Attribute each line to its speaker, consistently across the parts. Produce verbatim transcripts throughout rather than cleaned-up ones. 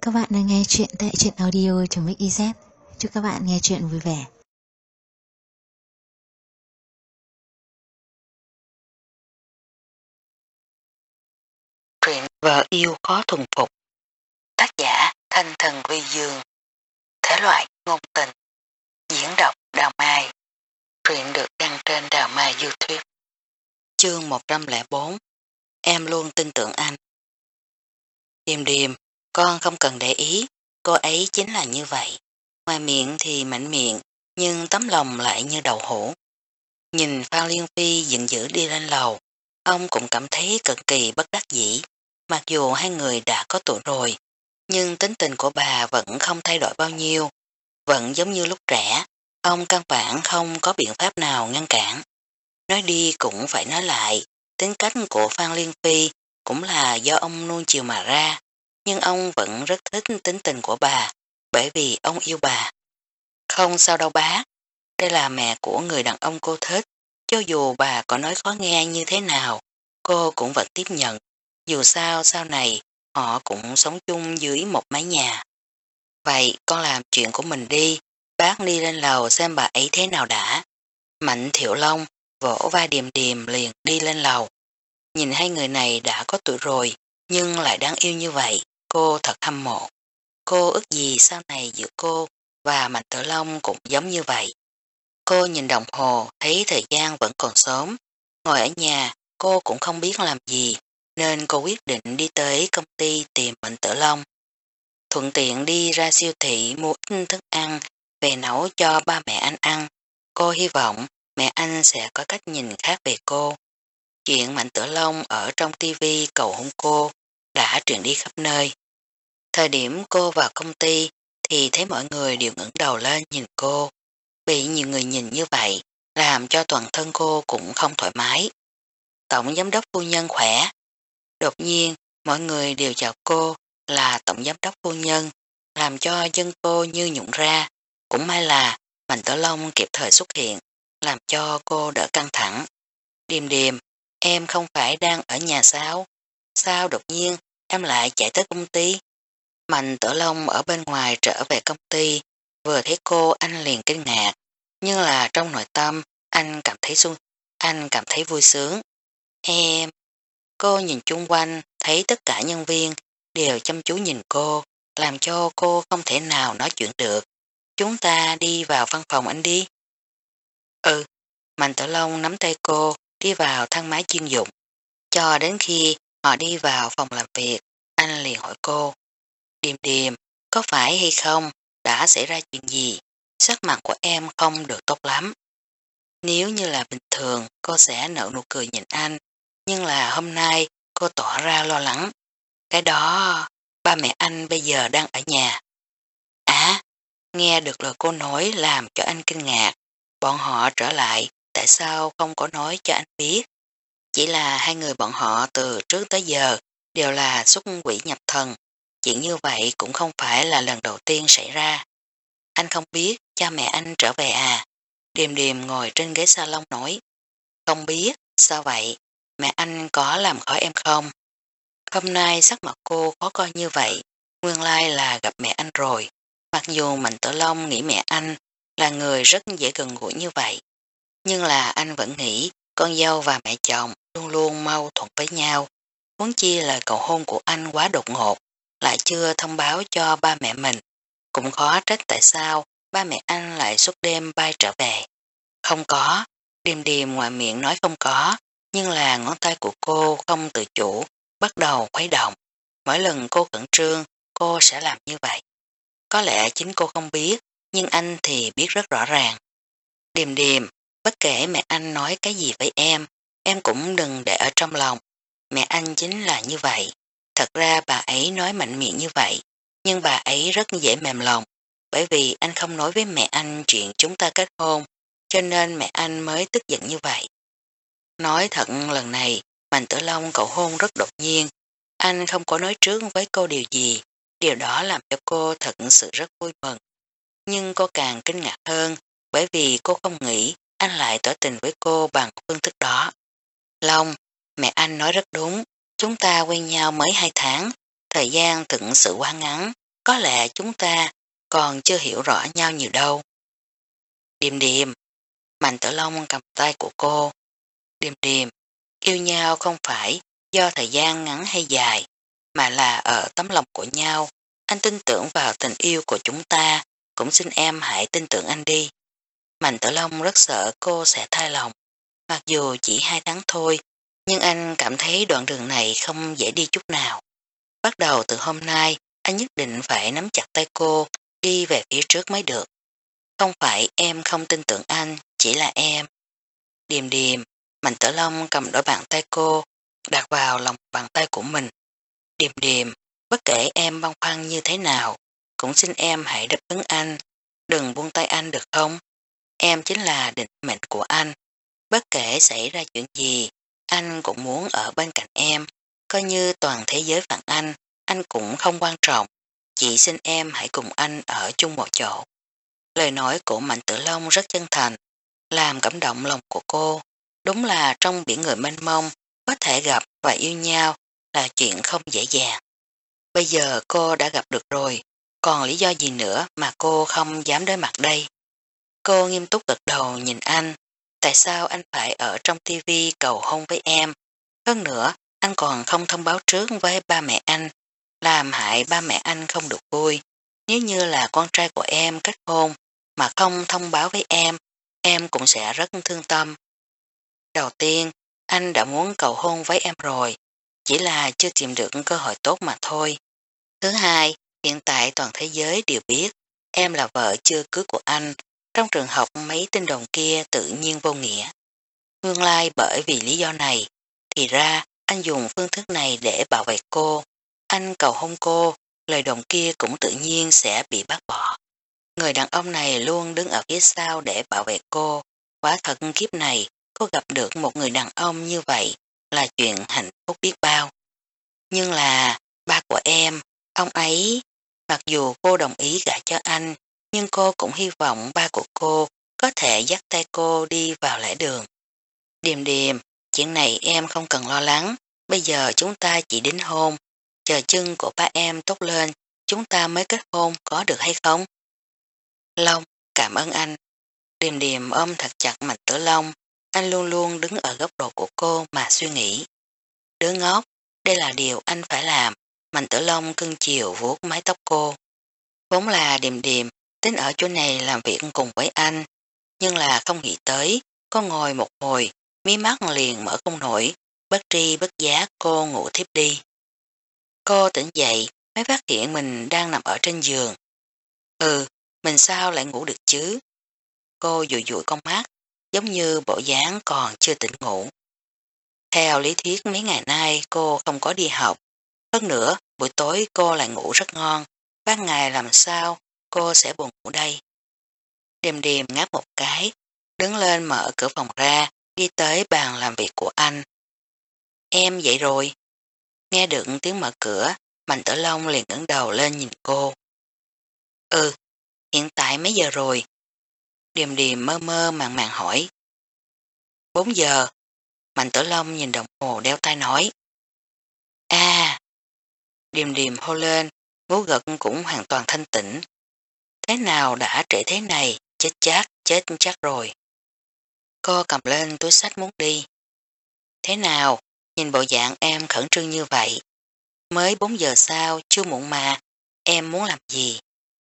Speaker 1: các bạn đang nghe chuyện tại truyện audio.mixyz. Chúc các bạn nghe chuyện vui vẻ.
Speaker 2: Truyện Vợ Yêu Khó Thuần Phục. Tác giả Thanh Thần Vi Dương. Thể loại ngôn tình. Diễn đọc Đào Mai. Truyện được đăng trên Đào Mai YouTube. Chương một trăm lẻ bốn. Em luôn tin tưởng anh. Điềm điềm, con không cần để ý, cô ấy chính là như vậy. Ngoài miệng thì mạnh miệng, nhưng tấm lòng lại như đậu hũ. Nhìn Phan Liên Phi giận dữ đi lên lầu, ông cũng cảm thấy cực kỳ bất đắc dĩ. Mặc dù hai người đã có tuổi rồi, nhưng tính tình của bà vẫn không thay đổi bao nhiêu, vẫn giống như lúc trẻ, ông căn bản không có biện pháp nào ngăn cản. Nói đi cũng phải nói lại, tính cách của Phan Liên Phi cũng là do ông nuông chiều mà ra, nhưng ông vẫn rất thích tính tình của bà, bởi vì ông yêu bà. Không sao đâu bác, đây là mẹ của người đàn ông cô thích, cho dù bà có nói khó nghe như thế nào, cô cũng vẫn tiếp nhận. Dù sao sau này họ cũng sống chung dưới một mái nhà. Vậy con làm chuyện của mình đi, bác đi lên lầu xem bà ấy thế nào đã. Mạnh Thiệu Long vỗ vai Điềm Điềm liền đi lên lầu. Nhìn hai người này đã có tuổi rồi, nhưng lại đáng yêu như vậy, cô thật hâm mộ. Cô ước gì sau này giữa cô và Mạnh Thiệu Long cũng giống như vậy. Cô nhìn đồng hồ, thấy thời gian vẫn còn sớm. Ngồi ở nhà, cô cũng không biết làm gì, nên cô quyết định đi tới công ty tìm Mạnh Tử Long. Thuận tiện đi ra siêu thị mua ít thức ăn về nấu cho ba mẹ anh ăn. Cô hy vọng mẹ anh sẽ có cách nhìn khác về cô. Chuyện Mạnh Tử Long ở trong tivi cầu hôn cô đã truyền đi khắp nơi. Thời điểm cô vào công ty thì thấy mọi người đều ngẩng đầu lên nhìn cô. Bị nhiều người nhìn như vậy làm cho toàn thân cô cũng không thoải mái. Tổng giám đốc phu nhân khỏe. Đột nhiên mọi người đều chào cô là tổng giám đốc phu nhân, làm cho dân cô như nhũng ra. Cũng may là Mạnh Tử Long kịp thời xuất hiện, làm cho cô đỡ căng thẳng. Điềm điềm, em không phải đang ở nhà sao? Sao đột nhiên em lại chạy tới công ty? Mạnh Tử Long ở bên ngoài trở về công ty, vừa thấy cô anh liền kinh ngạc, nhưng là trong nội tâm anh cảm thấy sung, anh cảm thấy vui sướng. Em, cô nhìn chung quanh thấy tất cả nhân viên đều chăm chú nhìn cô, làm cho cô không thể nào nói chuyện được. Chúng ta đi vào văn phòng anh đi. Ừ, Mạnh Tử Long nắm tay cô đi vào thang máy chuyên dụng. Cho đến khi họ đi vào phòng làm việc, anh liền hỏi cô. Điềm điềm, có phải hay không, đã xảy ra chuyện gì? Sắc mặt của em không được tốt lắm. Nếu như là bình thường, cô sẽ nở nụ cười nhìn anh, nhưng là hôm nay cô tỏ ra lo lắng. Cái đó, ba mẹ anh bây giờ đang ở nhà. À, nghe được lời cô nói làm cho anh kinh ngạc. Bọn họ trở lại, tại sao không có nói cho anh biết? Chỉ là hai người bọn họ từ trước tới giờ đều là xuất quỷ nhập thần. Chuyện như vậy cũng không phải là lần đầu tiên xảy ra. Anh không biết cha mẹ anh trở về à? Điềm điềm ngồi trên ghế salon nói. Không biết, sao vậy? Mẹ anh có làm khó em không? Hôm nay sắc mặt cô khó coi như vậy, nguyên lai là gặp mẹ anh rồi. Mặc dù Mạnh Tử Long nghĩ mẹ anh là người rất dễ gần gũi như vậy, nhưng là anh vẫn nghĩ con dâu và mẹ chồng luôn luôn mâu thuẫn với nhau. Huống chi là cầu hôn của anh quá đột ngột, lại chưa thông báo cho ba mẹ mình. Cũng khó trách tại sao ba mẹ anh lại suốt đêm bay trở về. Không có, Điềm điềm ngoài miệng nói không có, nhưng là ngón tay của cô không tự chủ, bắt đầu khuấy động. Mỗi lần cô khẩn trương, cô sẽ làm như vậy. Có lẽ chính cô không biết, nhưng anh thì biết rất rõ ràng. Điềm điềm, bất kể mẹ anh nói cái gì với em, em cũng đừng để ở trong lòng. Mẹ anh chính là như vậy. Thật ra bà ấy nói mạnh miệng như vậy, nhưng bà ấy rất dễ mềm lòng, bởi vì anh không nói với mẹ anh chuyện chúng ta kết hôn, cho nên mẹ anh mới tức giận như vậy. Nói thật lần này, Mạnh Tử Long cầu hôn rất đột nhiên, anh không có nói trước với cô điều gì, điều đó làm cho cô thật sự rất vui mừng. Nhưng cô càng kinh ngạc hơn, bởi vì cô không nghĩ anh lại tỏ tình với cô bằng phương thức đó. Long, mẹ anh nói rất đúng, chúng ta quen nhau mới hai tháng, thời gian thực sự quá ngắn, có lẽ chúng ta còn chưa hiểu rõ nhau nhiều đâu. Điềm điềm, Mạnh Tử Long cầm tay của cô. Điềm điềm, yêu nhau không phải do thời gian ngắn hay dài, mà là ở tấm lòng của nhau. Anh tin tưởng vào tình yêu của chúng ta, cũng xin em hãy tin tưởng anh đi. Mạnh Tử Long rất sợ cô sẽ thay lòng, mặc dù chỉ hai tháng thôi, nhưng anh cảm thấy đoạn đường này không dễ đi chút nào. Bắt đầu từ hôm nay, anh nhất định phải nắm chặt tay cô, đi về phía trước mới được. Không phải em không tin tưởng anh, chỉ là em. Điềm điềm, Mạnh Tử Long cầm đôi bàn tay cô, đặt vào lòng bàn tay của mình. Điềm điềm, bất kể em băn khoăn như thế nào, cũng xin em hãy đáp ứng anh, đừng buông tay anh được không? Em chính là định mệnh của anh. Bất kể xảy ra chuyện gì, anh cũng muốn ở bên cạnh em. Coi như toàn thế giới phản anh, anh cũng không quan trọng. Chỉ xin em hãy cùng anh ở chung một chỗ. Lời nói của Mạnh Tử Long rất chân thành, làm cảm động lòng của cô. Đúng là trong biển người mênh mông, có thể gặp và yêu nhau là chuyện không dễ dàng. Bây giờ cô đã gặp được rồi, còn lý do gì nữa mà cô không dám đối mặt đây? Cô nghiêm túc gật đầu nhìn anh. Tại sao anh phải ở trong tivi cầu hôn với em? Hơn nữa, anh còn không thông báo trước với ba mẹ anh, làm hại ba mẹ anh không được vui. Nếu như là con trai của em kết hôn mà không thông báo với em, em cũng sẽ rất thương tâm. Đầu tiên, anh đã muốn cầu hôn với em rồi, chỉ là chưa tìm được cơ hội tốt mà thôi. Thứ hai, hiện tại toàn thế giới đều biết em là vợ chưa cưới của anh. Trong trường học mấy tin đồn kia tự nhiên vô nghĩa. Nguyên lai bởi vì lý do này, thì ra anh dùng phương thức này để bảo vệ cô. Anh cầu hôn cô, lời đồn kia cũng tự nhiên sẽ bị bác bỏ. Người đàn ông này luôn đứng ở phía sau để bảo vệ cô. Quả thật kiếp này, cô gặp được một người đàn ông như vậy là chuyện hạnh phúc biết bao. Nhưng là, ba của em, ông ấy, mặc dù cô đồng ý gả cho anh, nhưng cô cũng hy vọng ba của cô có thể dắt tay cô đi vào lễ đường. Điềm điềm, chuyện này em không cần lo lắng, bây giờ chúng ta chỉ đính hôn, chờ chân của ba em tốt lên, chúng ta mới kết hôn có được hay không? Long, cảm ơn anh. Điềm điềm ôm thật chặt Mạnh Tử Long, anh luôn luôn đứng ở góc độ của cô mà suy nghĩ. Đứa ngốc, đây là điều anh phải làm. Mạnh Tử Long cưng chiều vuốt mái tóc cô. Vốn là điềm điềm, tính ở chỗ này làm việc cùng với anh, nhưng là không nghĩ tới, cô ngồi một hồi, mí mắt liền mở không nổi, bất tri bất giác cô ngủ thiếp đi. Cô tỉnh dậy, mới phát hiện mình đang nằm ở trên giường. Ừ, mình sao lại ngủ được chứ? Cô dụi dụi con mắt, giống như bộ dáng còn chưa tỉnh ngủ. Theo lý thuyết mấy ngày nay cô không có đi học, hơn nữa buổi tối cô lại ngủ rất ngon, ban ngày làm sao cô sẽ buồn ngủ đây. Điềm điềm ngáp một cái, đứng lên mở cửa phòng ra, đi tới bàn làm việc của anh. Em dậy rồi. Nghe được tiếng mở cửa, Mạnh Tử Long liền ngẩng đầu lên nhìn cô. Ừ, hiện tại mấy giờ rồi? Điềm điềm mơ mơ màng màng hỏi. Bốn giờ. Mạnh Tử Long nhìn đồng hồ đeo tay nói. À, điềm điềm hô lên, vú gật cũng hoàn toàn thanh tĩnh. Thế nào đã trễ thế này, chết chắc, chết chắc rồi. Cô cầm lên túi sách muốn đi. Thế nào, nhìn bộ dạng em khẩn trương như vậy. Mới bốn giờ sau, chưa muộn mà, em muốn làm gì?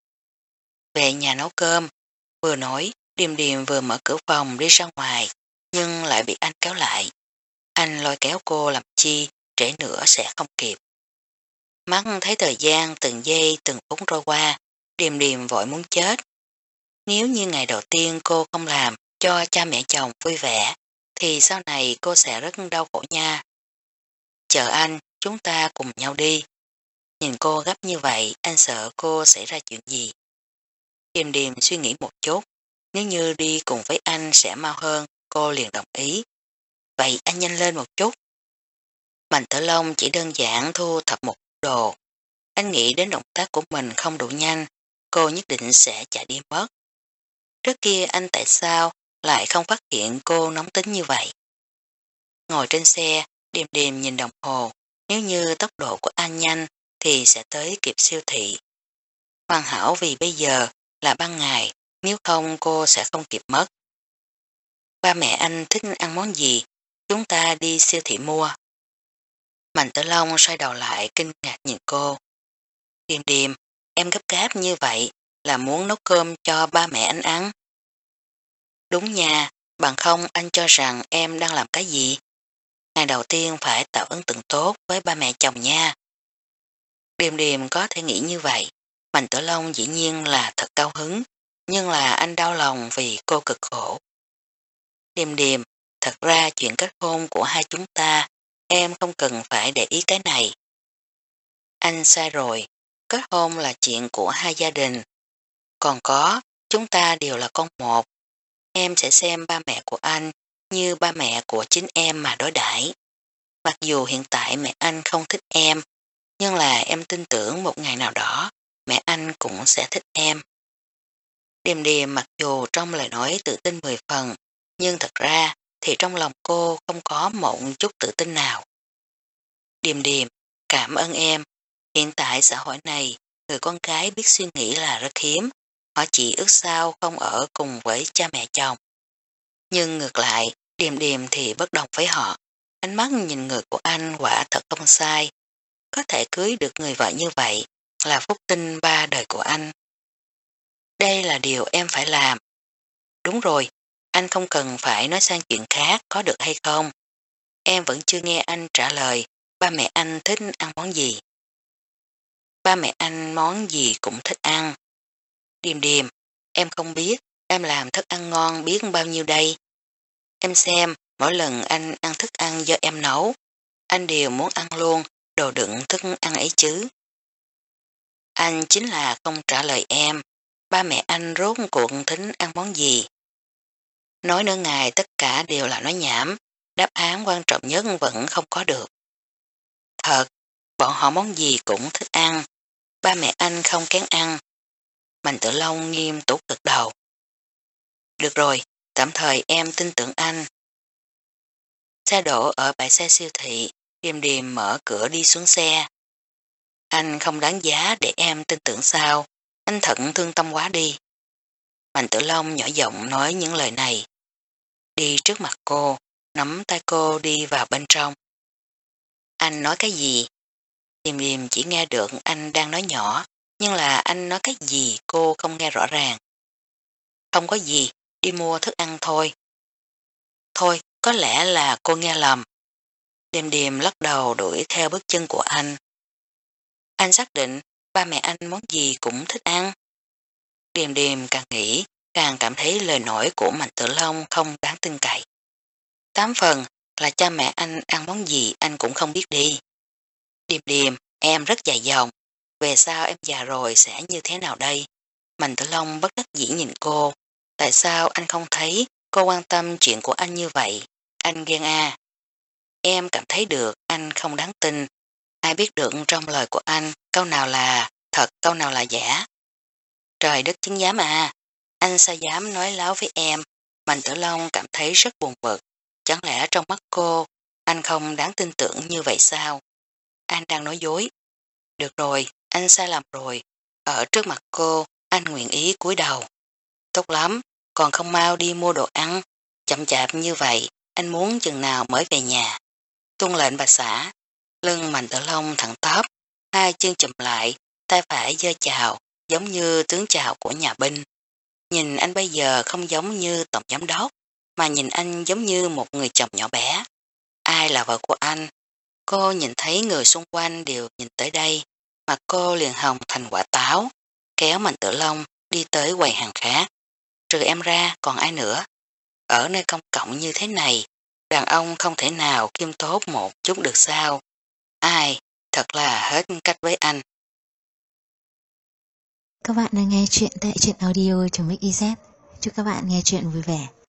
Speaker 2: Về nhà nấu cơm, vừa nói, điềm điềm vừa mở cửa phòng đi ra ngoài, nhưng lại bị anh kéo lại. Anh lôi kéo cô làm chi, trễ nữa sẽ không kịp. Mắt thấy thời gian từng giây từng phút trôi qua, điềm điềm vội muốn chết. Nếu như ngày đầu tiên cô không làm cho cha mẹ chồng vui vẻ, thì sau này cô sẽ rất đau khổ nha. Chờ anh, chúng ta cùng nhau đi. Nhìn cô gấp như vậy, anh sợ cô xảy ra chuyện gì. Điềm điềm suy nghĩ một chút, nếu như đi cùng với anh sẽ mau hơn, cô liền đồng ý. Vậy anh nhanh lên một chút. Mạnh Tử Long chỉ đơn giản thu thập một đồ. Anh nghĩ đến động tác của mình không đủ nhanh, cô nhất định sẽ chạy đi mất. Trước kia anh tại sao lại không phát hiện cô nóng tính như vậy? Ngồi trên xe, điềm điềm nhìn đồng hồ, nếu như tốc độ của anh nhanh thì sẽ tới kịp siêu thị. Hoàn hảo vì bây giờ là ban ngày, nếu không cô sẽ không kịp mất. Ba mẹ anh thích ăn món gì? Chúng ta đi siêu thị mua. Mạnh Tử Long xoay đầu lại kinh ngạc nhìn cô. Điềm điềm, em gấp gáp như vậy là muốn nấu cơm cho ba mẹ anh ăn. Đúng nha, bằng không anh cho rằng em đang làm cái gì? Ngày đầu tiên phải tạo ấn tượng tốt với ba mẹ chồng nha. Điềm điềm có thể nghĩ như vậy. Mạnh Tử Long dĩ nhiên là thật cao hứng, nhưng là anh đau lòng vì cô cực khổ. Điềm điềm, thật ra chuyện kết hôn của hai chúng ta, em không cần phải để ý cái này. Anh sai rồi, kết hôn là chuyện của hai gia đình. Còn có, chúng ta đều là con một. Em sẽ xem ba mẹ của anh như ba mẹ của chính em mà đối đãi. Mặc dù hiện tại mẹ anh không thích em, nhưng là em tin tưởng một ngày nào đó, mẹ anh cũng sẽ thích em. Điềm điềm mặc dù trong lời nói tự tin mười phần, nhưng thật ra thì trong lòng cô không có một chút tự tin nào. Điềm điềm, cảm ơn em. Hiện tại xã hội này, người con gái biết suy nghĩ là rất hiếm. Họ chỉ ước sao không ở cùng với cha mẹ chồng. Nhưng ngược lại, điềm điềm thì bất đồng với họ. Ánh mắt nhìn người của anh quả thật không sai. Có thể cưới được người vợ như vậy là phúc tinh ba đời của anh. Đây là điều em phải làm. Đúng rồi, anh không cần phải nói sang chuyện khác có được hay không. Em vẫn chưa nghe anh trả lời ba mẹ anh thích ăn món gì. Ba mẹ anh món gì cũng thích ăn. Điềm điềm, em không biết em làm thức ăn ngon biết bao nhiêu đây. Em xem, mỗi lần anh ăn thức ăn do em nấu, anh đều muốn ăn luôn đồ đựng thức ăn ấy chứ. Anh chính là không trả lời em, ba mẹ anh rốt cuộc thính ăn món gì. Nói nửa ngày tất cả đều là nói nhảm, đáp án quan trọng nhất vẫn không có được. Thật, bọn họ món gì cũng thích ăn, ba mẹ anh không kén ăn. Mạnh Tử Long nghiêm túc gật đầu. Được rồi, tạm thời em tin tưởng anh. Xe đổ ở bãi xe siêu thị, Điềm Điềm mở cửa đi xuống xe. Anh không đáng giá để em tin tưởng sao, anh thận thương tâm quá đi. Mạnh Tử Long nhỏ giọng nói những lời này. Đi trước mặt cô, nắm tay cô đi vào bên trong. Anh nói cái gì? Điềm Điềm chỉ nghe được anh đang nói nhỏ, nhưng là anh nói cái gì cô không nghe rõ ràng. Không có gì, đi mua thức ăn thôi. Thôi, có lẽ là cô nghe lầm. Điềm Điềm lắc đầu đuổi theo bước chân của anh. Anh xác định ba mẹ anh món gì cũng thích ăn. Điềm Điềm càng nghĩ, càng cảm thấy lời nói của Mạnh Tử Long không đáng tin cậy. Tám phần là cha mẹ anh ăn món gì anh cũng không biết đi. Điềm Điềm, em rất dài dòng. Về sau em già rồi sẽ như thế nào đây? Mạnh Tử Long bất đắc dĩ nhìn cô. Tại sao anh không thấy cô quan tâm chuyện của anh như vậy? Anh ghen à. Em cảm thấy được anh không đáng tin. Ai biết được trong lời của anh câu nào là thật, câu nào là giả. Trời đất chứng giám à. Anh sao dám nói láo với em? Mạnh Tử Long cảm thấy rất buồn bực. Chẳng lẽ trong mắt cô anh không đáng tin tưởng như vậy sao? Anh đang nói dối. Được rồi, anh sai lầm rồi. Ở trước mặt cô, anh nguyện ý cúi đầu. Tốt lắm, còn không mau đi mua đồ ăn. Chậm chạp như vậy, anh muốn chừng nào mới về nhà. Tuân lệnh bà xã. Lưng Mạnh Tử Long thẳng tắp, hai chân chùm lại, tay phải giơ chào, giống như tướng chào của nhà binh. Nhìn anh bây giờ không giống như tổng giám đốc, mà nhìn anh giống như một người chồng nhỏ bé. Ai là vợ của anh? Cô nhìn thấy người xung quanh đều nhìn tới đây, mặt cô liền hồng thành quả táo, kéo Mạnh Tử Long đi tới quầy hàng khác. Trừ em ra còn ai nữa? Ở nơi công cộng như thế này, đàn ông không thể nào kiêm tốt một chút được sao? Ai? Thật là hết cách với anh.
Speaker 1: Các bạn đang nghe chuyện tại truyện audio.mixyz. Chúc các bạn nghe chuyện vui vẻ.